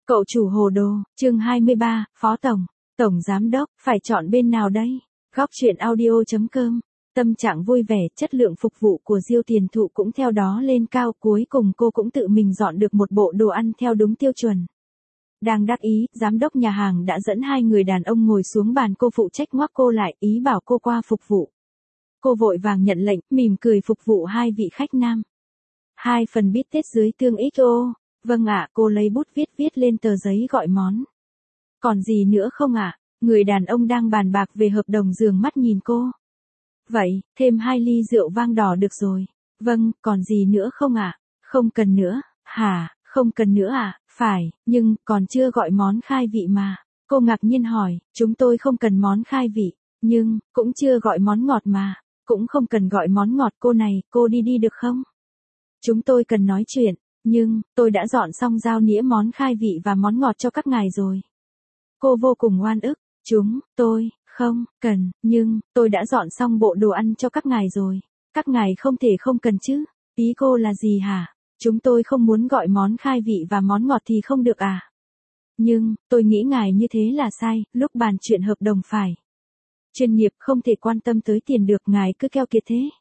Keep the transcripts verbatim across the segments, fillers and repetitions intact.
Cậu chủ hồ đồ, chương hai mươi ba, Phó Tổng, Tổng Giám Đốc, phải chọn bên nào đây? Góc truyện audio.com. Tâm trạng vui vẻ, chất lượng phục vụ của Diêu Tiền Thụ cũng theo đó lên cao, cuối cùng cô cũng tự mình dọn được một bộ đồ ăn theo đúng tiêu chuẩn. Đang đắc ý, giám đốc nhà hàng đã dẫn hai người đàn ông ngồi xuống bàn, cô phụ trách ngoắc cô lại, ý bảo cô qua phục vụ. Cô vội vàng nhận lệnh, mỉm cười phục vụ hai vị khách nam. Hai phần bít tết dưới tương ích ô. Vâng ạ, cô lấy bút viết viết lên tờ giấy gọi món. Còn gì nữa không ạ? Người đàn ông đang bàn bạc về hợp đồng dường mắt nhìn cô. Vậy, thêm hai ly rượu vang đỏ được rồi. Vâng, còn gì nữa không ạ? Không cần nữa. Hả, không cần nữa ạ? Phải, nhưng, còn chưa gọi món khai vị mà. Cô ngạc nhiên hỏi, chúng tôi không cần món khai vị. Nhưng, cũng chưa gọi món ngọt mà. Cũng không cần gọi món ngọt. Cô này, cô đi đi được không? Chúng tôi cần nói chuyện. Nhưng, tôi đã dọn xong dao nĩa món khai vị và món ngọt cho các ngài rồi. Cô vô cùng oan ức. Chúng, tôi, không, cần, nhưng, tôi đã dọn xong bộ đồ ăn cho các ngài rồi. Các ngài không thể không cần chứ. Ý cô là gì hả? Chúng tôi không muốn gọi món khai vị và món ngọt thì không được à? Nhưng, tôi nghĩ ngài như thế là sai, lúc bàn chuyện hợp đồng phải. Chuyên nghiệp không thể quan tâm tới tiền được, ngài cứ keo kiệt thế.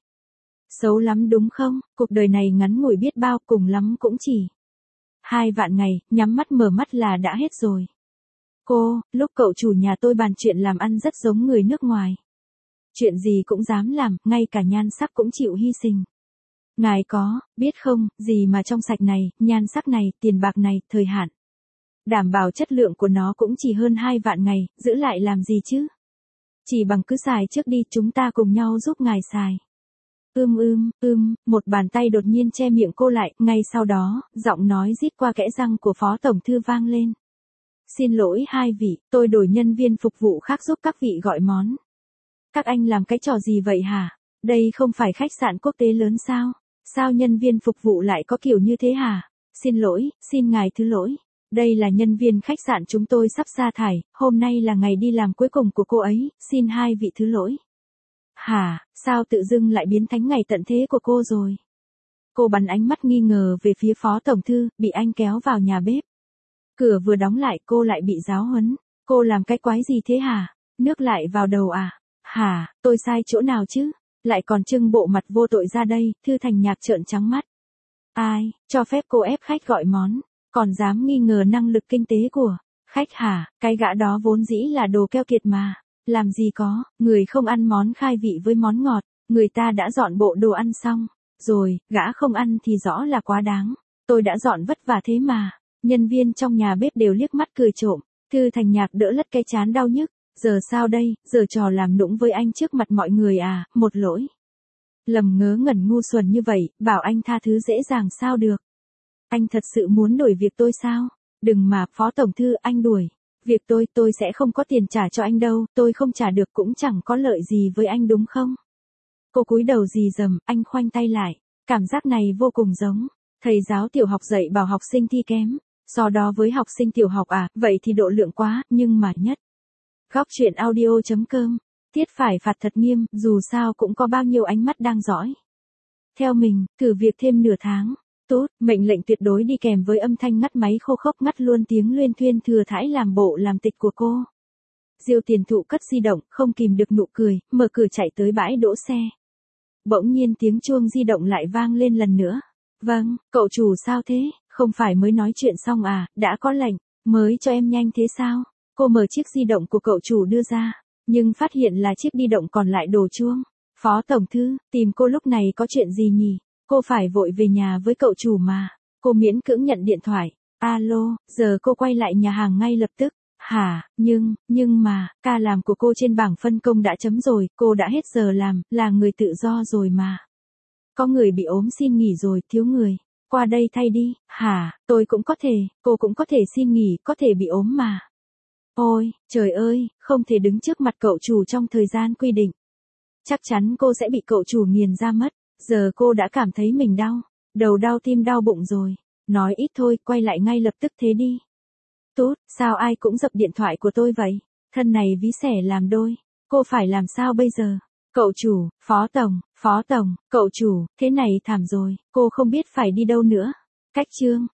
Xấu lắm đúng không? Cuộc đời này ngắn ngủi biết bao, cùng lắm cũng chỉ hai vạn ngày, nhắm mắt mở mắt là đã hết rồi. Cô, lúc cậu chủ nhà tôi bàn chuyện làm ăn rất giống người nước ngoài. Chuyện gì cũng dám làm, ngay cả nhan sắc cũng chịu hy sinh. Ngài có, biết không, gì mà trong sạch này, nhan sắc này, tiền bạc này, thời hạn. Đảm bảo chất lượng của nó cũng chỉ hơn hai vạn ngày, giữ lại làm gì chứ? Chỉ bằng cứ xài trước đi, chúng ta cùng nhau giúp ngài xài. Ưm ưm, ưm, một bàn tay đột nhiên che miệng cô lại, ngay sau đó, giọng nói rít qua kẽ răng của Phó Tổng Thư vang lên. Xin lỗi hai vị, tôi đổi nhân viên phục vụ khác giúp các vị gọi món. Các anh làm cái trò gì vậy hả? Đây không phải khách sạn quốc tế lớn sao? Sao nhân viên phục vụ lại có kiểu như thế hả? Xin lỗi, xin ngài thứ lỗi. Đây là nhân viên khách sạn chúng tôi sắp sa thải, hôm nay là ngày đi làm cuối cùng của cô ấy, xin hai vị thứ lỗi. Hả, sao tự dưng lại biến thành ngày tận thế của cô rồi? Cô bắn ánh mắt nghi ngờ về phía Phó Tổng Thư, bị anh kéo vào nhà bếp. Cửa vừa đóng lại cô lại bị giáo huấn. Cô làm cái quái gì thế hả? Nước lại vào đầu à? Hả, tôi sai chỗ nào chứ? Lại còn trưng bộ mặt vô tội ra đây, Thư Thành Nhạc trợn trắng mắt. Ai, cho phép cô ép khách gọi món, còn dám nghi ngờ năng lực kinh tế của khách hả? Cái gã đó vốn dĩ là đồ keo kiệt mà. Làm gì có, người không ăn món khai vị với món ngọt, người ta đã dọn bộ đồ ăn xong. Rồi, gã không ăn thì rõ là quá đáng. Tôi đã dọn vất vả thế mà. Nhân viên trong nhà bếp đều liếc mắt cười trộm. Thư Thành Nhạc đỡ lất cái chán đau nhức. Giờ sao đây, giờ trò làm nũng với anh trước mặt mọi người à, một lỗi. Lầm ngớ ngẩn ngu xuẩn như vậy, bảo anh tha thứ dễ dàng sao được. Anh thật sự muốn đuổi việc tôi sao? Đừng mà, Phó Tổng Thư, anh đuổi. Việc tôi, tôi sẽ không có tiền trả cho anh đâu, tôi không trả được cũng chẳng có lợi gì với anh đúng không? Cô cúi đầu rì rầm, anh khoanh tay lại. Cảm giác này vô cùng giống thầy giáo tiểu học dạy bảo học sinh thi kém. So đó với học sinh tiểu học à, vậy thì độ lượng quá, nhưng mà nhất. Góc truyện audio.com. Tiết phải phạt thật nghiêm, dù sao cũng có bao nhiêu ánh mắt đang dõi. Theo mình, thử việc thêm nửa tháng. Tốt, mệnh lệnh tuyệt đối đi kèm với âm thanh ngắt máy khô khốc, ngắt luôn tiếng luyên thuyên thừa thãi làm bộ làm tịch của cô. Diêu Tiền Thụ cất di động, không kìm được nụ cười, mở cửa chạy tới bãi đỗ xe. Bỗng nhiên tiếng chuông di động lại vang lên lần nữa. Vâng, cậu chủ sao thế, không phải mới nói chuyện xong à, đã có lệnh, mới cho em nhanh thế sao? Cô mở chiếc di động của cậu chủ đưa ra, nhưng phát hiện là chiếc di động còn lại đổ chuông. Phó Tổng Thư, tìm cô lúc này có chuyện gì nhỉ? Cô phải vội về nhà với cậu chủ mà. Cô miễn cưỡng nhận điện thoại. Alo, giờ cô quay lại nhà hàng ngay lập tức. Hả, nhưng, nhưng mà, ca làm của cô trên bảng phân công đã chấm rồi, cô đã hết giờ làm, là người tự do rồi mà. Có người bị ốm xin nghỉ rồi, thiếu người. Qua đây thay đi. Hả, tôi cũng có thể, cô cũng có thể xin nghỉ, có thể bị ốm mà. Ôi, trời ơi, không thể đứng trước mặt cậu chủ trong thời gian quy định. Chắc chắn cô sẽ bị cậu chủ nghiền ra mất. Giờ cô đã cảm thấy mình đau, đầu đau tim đau bụng rồi. Nói ít thôi, quay lại ngay lập tức thế đi. Tốt, sao ai cũng dập điện thoại của tôi vậy? Thân này ví xẻ làm đôi. Cô phải làm sao bây giờ? Cậu chủ, Phó Tổng, Phó Tổng, cậu chủ, thế này thảm rồi, cô không biết phải đi đâu nữa. Cách chương.